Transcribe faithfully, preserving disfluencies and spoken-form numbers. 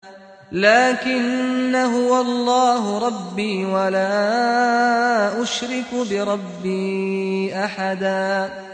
لكن هو الله ربي ولا أشرك بربي أحدا